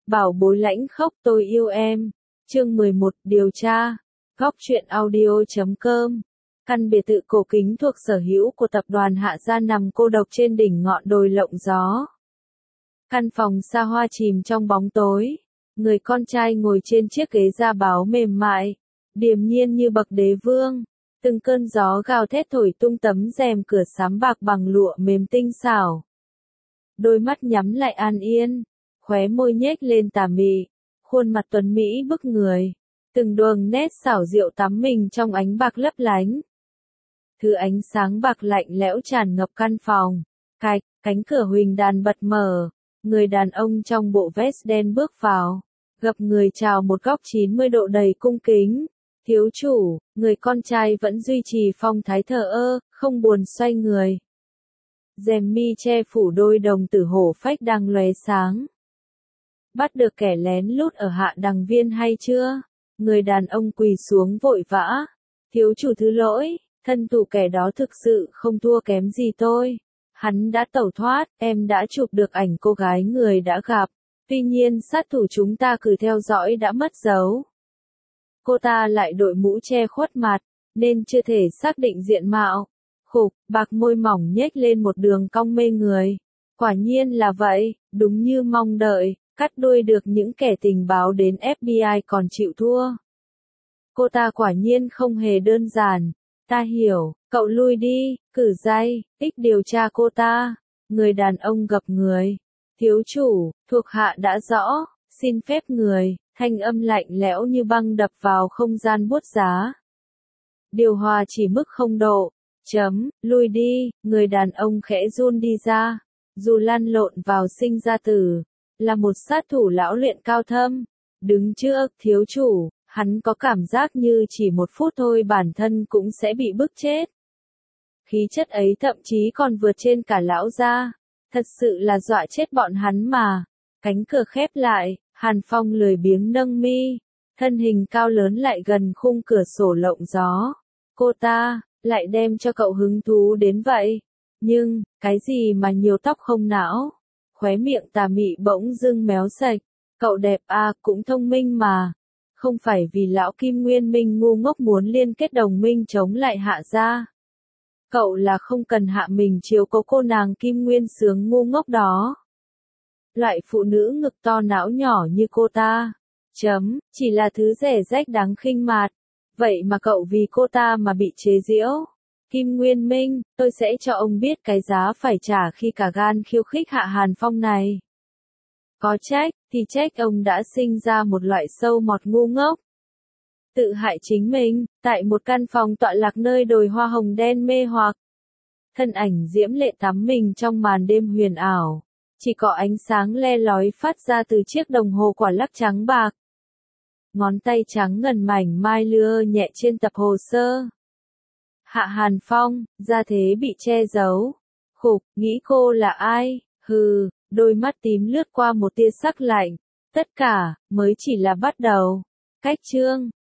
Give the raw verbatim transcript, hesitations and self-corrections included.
Bảo bối lãnh khốc tôi yêu em. Chương mười một điều tra. Góc truyện audio chấm com. Căn biệt thự cổ kính thuộc sở hữu của tập đoàn Hạ Gia nằm cô độc trên đỉnh ngọn đồi lộng gió. Căn phòng xa hoa chìm trong bóng tối. Người con trai ngồi trên chiếc ghế da báo mềm mại, điềm nhiên như bậc đế vương. Từng cơn gió gào thét thổi tung tấm rèm cửa sám bạc bằng lụa mềm tinh xảo. Đôi mắt nhắm lại an yên, khóe môi nhếch lên tà mị, khuôn mặt tuấn mỹ bức người, từng đường nét xảo diệu tắm mình trong ánh bạc lấp lánh. Thứ ánh sáng bạc lạnh lẽo tràn ngập căn phòng. Cạch, cánh cửa huỳnh đàn bật mở, người đàn ông trong bộ vest đen bước vào, gập người chào một góc chín mươi độ đầy cung kính. Thiếu chủ, người con trai vẫn duy trì phong thái thờ ơ, không buồn xoay người. Rèm mi che phủ đôi đồng tử hổ phách đang lóe sáng. Bắt được kẻ lén lút ở Hạ Đằng Viên hay chưa? Người đàn ông quỳ xuống vội vã. Thiếu chủ thứ lỗi, thân thủ kẻ đó thực sự không thua kém gì tôi. Hắn đã tẩu thoát, em đã chụp được ảnh cô gái người đã gặp. Tuy nhiên sát thủ chúng ta cứ theo dõi đã mất dấu. Cô ta lại đội mũ che khuất mặt, nên chưa thể xác định diện mạo. Khục, bạc môi mỏng nhếch lên một đường cong mê người. Quả nhiên là vậy, đúng như mong đợi, cắt đuôi được những kẻ tình báo đến ép bê i còn chịu thua. Cô ta quả nhiên không hề đơn giản. Ta hiểu, cậu lui đi, cử dây, ích điều tra cô ta. Người đàn ông gập người. Thiếu chủ, thuộc hạ đã rõ, xin phép người. Thanh âm lạnh lẽo như băng đập vào không gian buốt giá. Điều hòa chỉ mức không độ. Chấm, lui đi, người đàn ông khẽ run đi ra. Dù lăn lộn vào sinh ra tử, là một sát thủ lão luyện cao thâm. Đứng trước thiếu chủ, hắn có cảm giác như chỉ một phút thôi bản thân cũng sẽ bị bức chết. Khí chất ấy thậm chí còn vượt trên cả lão gia. Thật sự là dọa chết bọn hắn mà. Cánh cửa khép lại. Hàn Phong lười biếng nâng mi, thân hình cao lớn lại gần khung cửa sổ lộng gió. Cô ta, lại đem cho cậu hứng thú đến vậy. Nhưng, cái gì mà nhiều tóc không não? Khóe miệng tà mị bỗng dưng méo sạch. Cậu đẹp à, cũng thông minh mà. Không phải vì lão Kim Nguyên Minh ngu ngốc muốn liên kết đồng minh chống lại Hạ Gia. Cậu là không cần hạ mình chiếu cố cô nàng Kim Nguyên sướng ngu ngốc đó. Loại phụ nữ ngực to não nhỏ như cô ta. Chấm, chỉ là thứ rẻ rách đáng khinh mạt. Vậy mà cậu vì cô ta mà bị chế giễu. Kim Nguyên Minh, tôi sẽ cho ông biết cái giá phải trả khi cả gan khiêu khích Hạ Hàn Phong này. Có trách, thì trách ông đã sinh ra một loại sâu mọt ngu ngốc. Tự hại chính mình, tại một căn phòng tọa lạc nơi đồi hoa hồng đen mê hoặc. Thân ảnh diễm lệ tắm mình trong màn đêm huyền ảo. Chỉ có ánh sáng le lói phát ra từ chiếc đồng hồ quả lắc trắng bạc. Ngón tay trắng ngần mảnh mai lưa nhẹ trên tập hồ sơ. Hạ Hàn Phong, ra thế bị che giấu. Khục, nghĩ cô là ai? Hừ, đôi mắt tím lướt qua một tia sắc lạnh. Tất cả, mới chỉ là bắt đầu. Cách chương.